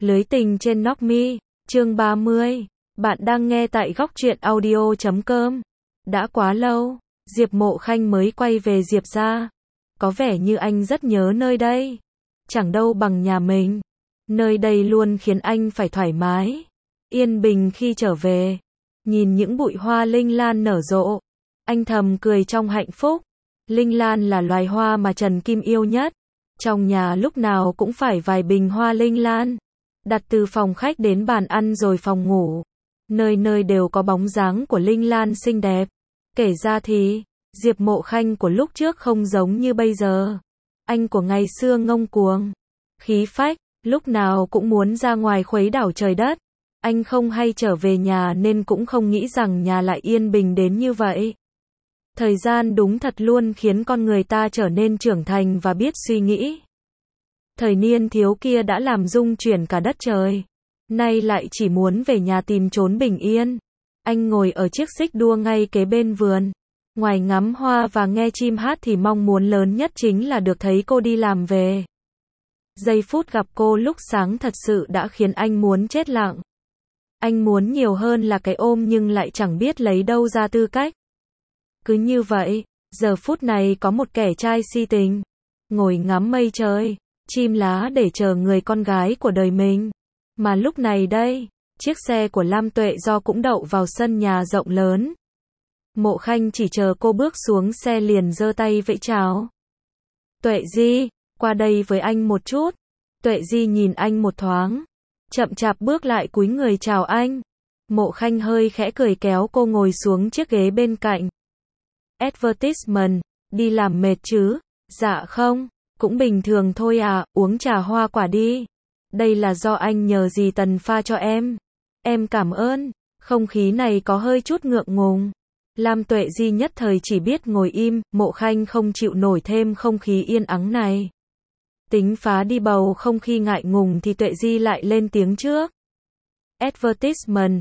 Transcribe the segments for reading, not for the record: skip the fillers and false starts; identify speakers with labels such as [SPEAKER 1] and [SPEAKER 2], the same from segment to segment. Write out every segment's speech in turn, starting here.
[SPEAKER 1] Lưới tình trên Knock Me, chương 30. Bạn đang nghe tại góc truyện audio.com. Đã quá lâu, Diệp Mộ Khanh mới quay về Diệp gia. Có vẻ như anh rất nhớ nơi đây. Chẳng đâu bằng nhà mình. Nơi đây luôn khiến anh phải thoải mái, yên bình khi trở về. Nhìn những bụi hoa linh lan nở rộ, anh thầm cười trong hạnh phúc. Linh lan là loài hoa mà Trần Kim yêu nhất. Trong nhà lúc nào cũng phải vài bình hoa linh lan, đặt từ phòng khách đến bàn ăn rồi phòng ngủ. Nơi nơi đều có bóng dáng của linh lan xinh đẹp. Kể ra thì, Diệp Mộ Khanh của lúc trước không giống như bây giờ. Anh của ngày xưa ngông cuồng, khí phách, lúc nào cũng muốn ra ngoài khuấy đảo trời đất. Anh không hay trở về nhà nên cũng không nghĩ rằng nhà lại yên bình đến như vậy. Thời gian đúng thật luôn khiến con người ta trở nên trưởng thành và biết suy nghĩ. Thời niên thiếu kia đã làm rung chuyển cả đất trời. Nay lại chỉ muốn về nhà tìm trốn bình yên. Anh ngồi ở chiếc xích đua ngay kế bên vườn. Ngoài ngắm hoa và nghe chim hát thì mong muốn lớn nhất chính là được thấy cô đi làm về. Giây phút gặp cô lúc sáng thật sự đã khiến anh muốn chết lặng. Anh muốn nhiều hơn là cái ôm nhưng lại chẳng biết lấy đâu ra tư cách. Cứ như vậy, giờ phút này có một kẻ trai si tình, ngồi ngắm mây trời, chim lá để chờ người con gái của đời mình. Mà lúc này đây, chiếc xe của Lam Tuệ Do cũng đậu vào sân nhà rộng lớn. Mộ Khanh chỉ chờ cô bước xuống xe liền giơ tay vẫy chào. Tuệ Di, qua đây với anh một chút. Tuệ Di nhìn anh một thoáng, chậm chạp bước lại cúi người chào anh. Mộ Khanh hơi khẽ cười kéo cô ngồi xuống chiếc ghế bên cạnh. Advertisement, đi làm mệt chứ? Dạ không, cũng bình thường thôi à, uống trà hoa quả đi. Đây là do anh nhờ dì Tần pha cho em. Em cảm ơn. Không khí này có hơi chút ngượng ngùng. Lam Tuệ Di nhất thời chỉ biết ngồi im, Mộ Khanh không chịu nổi thêm không khí yên ắng này. Tính phá đi bầu không khí ngại ngùng thì Tuệ Di lại lên tiếng trước. Advertisement,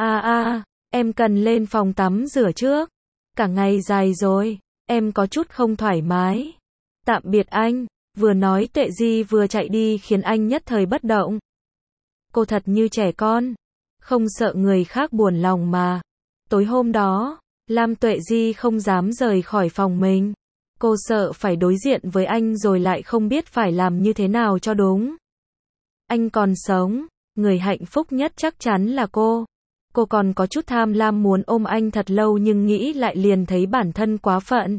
[SPEAKER 1] em cần lên phòng tắm rửa trước. Cả ngày dài rồi, em có chút không thoải mái. Tạm biệt anh. Vừa nói Tuệ Di vừa chạy đi khiến anh nhất thời bất động. Cô thật như trẻ con, không sợ người khác buồn lòng mà. Tối hôm đó, Lam Tuệ Di không dám rời khỏi phòng mình. Cô sợ phải đối diện với anh rồi lại không biết phải làm như thế nào cho đúng. Anh còn sống, người hạnh phúc nhất chắc chắn là cô. Cô còn có chút tham lam muốn ôm anh thật lâu nhưng nghĩ lại liền thấy bản thân quá phận.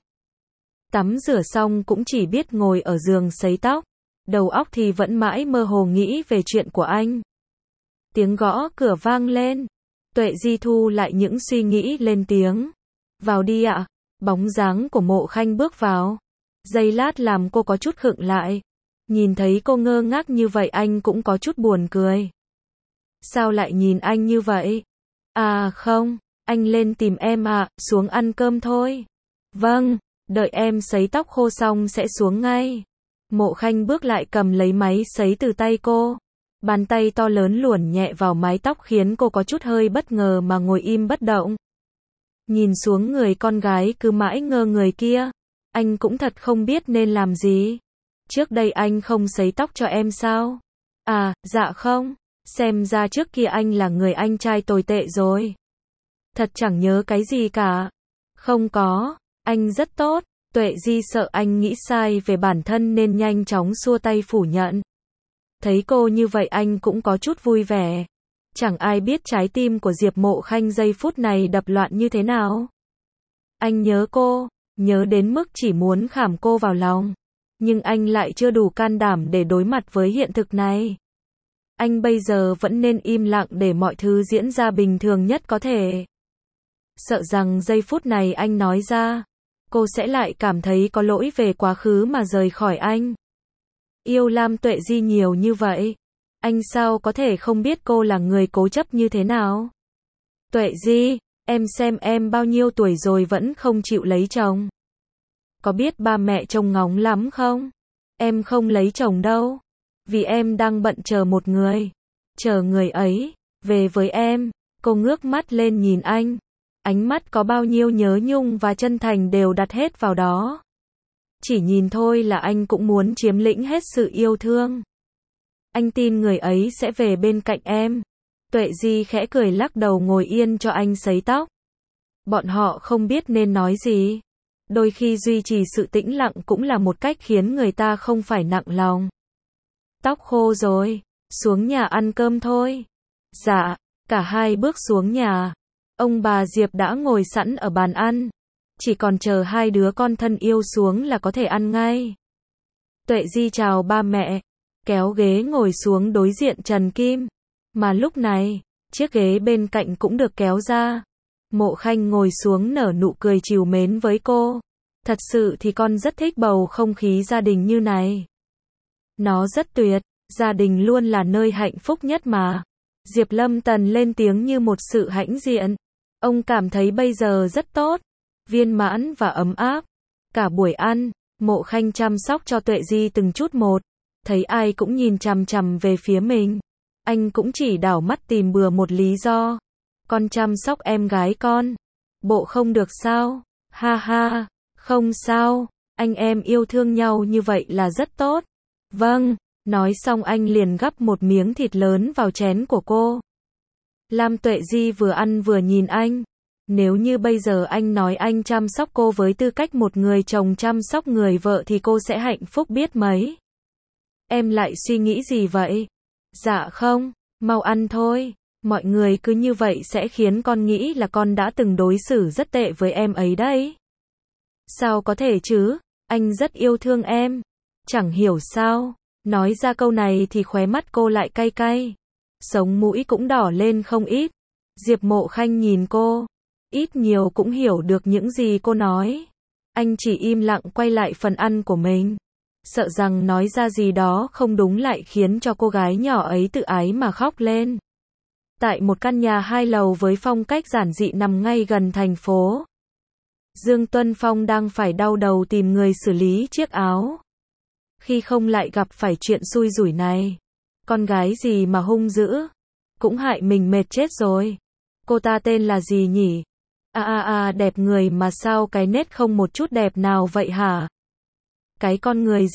[SPEAKER 1] Tắm rửa xong cũng chỉ biết ngồi ở giường sấy tóc. Đầu óc thì vẫn mãi mơ hồ nghĩ về chuyện của anh. Tiếng gõ cửa vang lên. Tuệ Di thu lại những suy nghĩ lên tiếng. Vào đi ạ. Bóng dáng của Mộ Khanh bước vào. Giây lát làm cô có chút khựng lại. Nhìn thấy cô ngơ ngác như vậy anh cũng có chút buồn cười. Sao lại nhìn anh như vậy? À không, anh lên tìm em ạ, xuống ăn cơm thôi. Vâng, đợi em sấy tóc khô xong sẽ xuống ngay. Mộ Khanh bước lại cầm lấy máy sấy từ tay cô. Bàn tay to lớn luồn nhẹ vào mái tóc khiến cô có chút hơi bất ngờ mà ngồi im bất động. Nhìn xuống người con gái cứ mãi ngơ người kia, anh cũng thật không biết nên làm gì. Trước đây anh không sấy tóc cho em sao? À, dạ không. Xem ra trước kia anh là người anh trai tồi tệ rồi. Thật chẳng nhớ cái gì cả. Không có, anh rất tốt. Tuệ Di sợ anh nghĩ sai về bản thân nên nhanh chóng xua tay phủ nhận. Thấy cô như vậy anh cũng có chút vui vẻ. Chẳng ai biết trái tim của Diệp Mộ Khanh giây phút này đập loạn như thế nào. Anh nhớ cô, nhớ đến mức chỉ muốn khảm cô vào lòng. Nhưng anh lại chưa đủ can đảm để đối mặt với hiện thực này. Anh bây giờ vẫn nên im lặng để mọi thứ diễn ra bình thường nhất có thể. Sợ rằng giây phút này anh nói ra, cô sẽ lại cảm thấy có lỗi về quá khứ mà rời khỏi anh. Yêu Lam Tuệ Di nhiều như vậy, anh sao có thể không biết cô là người cố chấp như thế nào? Tuệ Di, em xem em bao nhiêu tuổi rồi vẫn không chịu lấy chồng. Có biết ba mẹ trông ngóng lắm không? Em không lấy chồng đâu. Vì em đang bận chờ một người. Chờ người ấy về với em. Cô ngước mắt lên nhìn anh. Ánh mắt có bao nhiêu nhớ nhung và chân thành đều đặt hết vào đó. Chỉ nhìn thôi là anh cũng muốn chiếm lĩnh hết sự yêu thương. Anh tin người ấy sẽ về bên cạnh em. Tuệ Di khẽ cười lắc đầu ngồi yên cho anh sấy tóc. Bọn họ không biết nên nói gì. Đôi khi duy trì sự tĩnh lặng cũng là một cách khiến người ta không phải nặng lòng. Tóc khô rồi, xuống nhà ăn cơm thôi. Dạ, cả hai bước xuống nhà. Ông bà Diệp đã ngồi sẵn ở bàn ăn. Chỉ còn chờ hai đứa con thân yêu xuống là có thể ăn ngay. Tuệ Di chào ba mẹ, kéo ghế ngồi xuống đối diện Trần Kim. Mà lúc này, chiếc ghế bên cạnh cũng được kéo ra. Mộ Khanh ngồi xuống nở nụ cười trìu mến với cô. Thật sự thì con rất thích bầu không khí gia đình như này. Nó rất tuyệt, gia đình luôn là nơi hạnh phúc nhất mà. Diệp Lâm Tần lên tiếng như một sự hãnh diện. Ông cảm thấy bây giờ rất tốt, viên mãn và ấm áp. Cả buổi ăn, Mộ Khanh chăm sóc cho Tuệ Di từng chút một. Thấy ai cũng nhìn chằm chằm về phía mình. Anh cũng chỉ đảo mắt tìm bừa một lý do. Con chăm sóc em gái con. Bộ không được sao? Ha ha, không sao. Anh em yêu thương nhau như vậy là rất tốt. Vâng, nói xong anh liền gắp một miếng thịt lớn vào chén của cô. Lam Tuệ Di vừa ăn vừa nhìn anh. Nếu như bây giờ anh nói anh chăm sóc cô với tư cách một người chồng chăm sóc người vợ thì cô sẽ hạnh phúc biết mấy. Em lại suy nghĩ gì vậy? Dạ không, mau ăn thôi. Mọi người cứ như vậy sẽ khiến con nghĩ là con đã từng đối xử rất tệ với em ấy đấy. Sao có thể chứ? Anh rất yêu thương em. Chẳng hiểu sao. Nói ra câu này thì khóe mắt cô lại cay cay. Sống mũi cũng đỏ lên không ít. Diệp Mộ Khanh nhìn cô. Ít nhiều cũng hiểu được những gì cô nói. Anh chỉ im lặng quay lại phần ăn của mình. Sợ rằng nói ra gì đó không đúng lại khiến cho cô gái nhỏ ấy tự ái mà khóc lên. Tại một căn nhà 2 lầu với phong cách giản dị nằm ngay gần thành phố, Dương Tuân Phong đang phải đau đầu tìm người xử lý chiếc áo. Khi không lại gặp phải chuyện xui rủi này. Con gái gì mà hung dữ. Cũng hại mình mệt chết rồi. Cô ta tên là gì nhỉ? Đẹp người mà sao cái nết không một chút đẹp nào vậy hả? Cái con người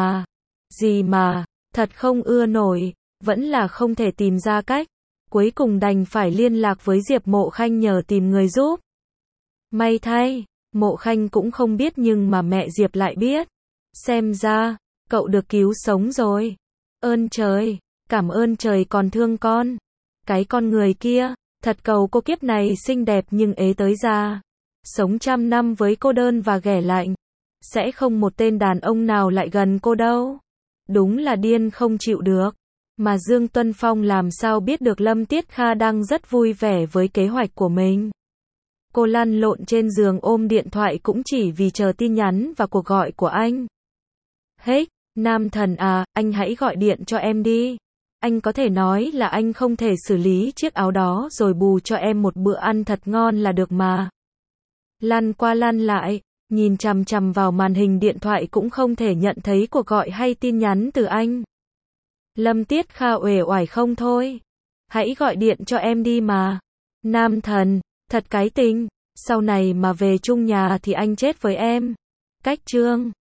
[SPEAKER 1] gì mà, thật không ưa nổi, vẫn là không thể tìm ra cách. Cuối cùng đành phải liên lạc với Diệp Mộ Khanh nhờ tìm người giúp. May thay, Mộ Khanh cũng không biết nhưng mà mẹ Diệp lại biết. Xem ra, cậu được cứu sống rồi. Ơn trời, cảm ơn trời còn thương con. Cái con người kia, thật cầu cô kiếp này xinh đẹp nhưng ế tới già. Sống 100 năm với cô đơn và ghẻ lạnh. Sẽ không một tên đàn ông nào lại gần cô đâu. Đúng là điên không chịu được. Mà Dương Tuân Phong làm sao biết được Lâm Tiết Kha đang rất vui vẻ với kế hoạch của mình. Cô lăn lộn trên giường ôm điện thoại cũng chỉ vì chờ tin nhắn và cuộc gọi của anh. Hey, nam thần à, anh hãy gọi điện cho em đi. Anh có thể nói là anh không thể xử lý chiếc áo đó rồi bù cho em một bữa ăn thật ngon là được mà. Lăn qua lăn lại, nhìn chằm chằm vào màn hình điện thoại cũng không thể nhận thấy cuộc gọi hay tin nhắn từ anh. Lâm Tiết Kha uể oải không thôi. Hãy gọi điện cho em đi mà. Nam thần, thật cái tình, sau này mà về chung nhà thì anh chết với em. Cách chương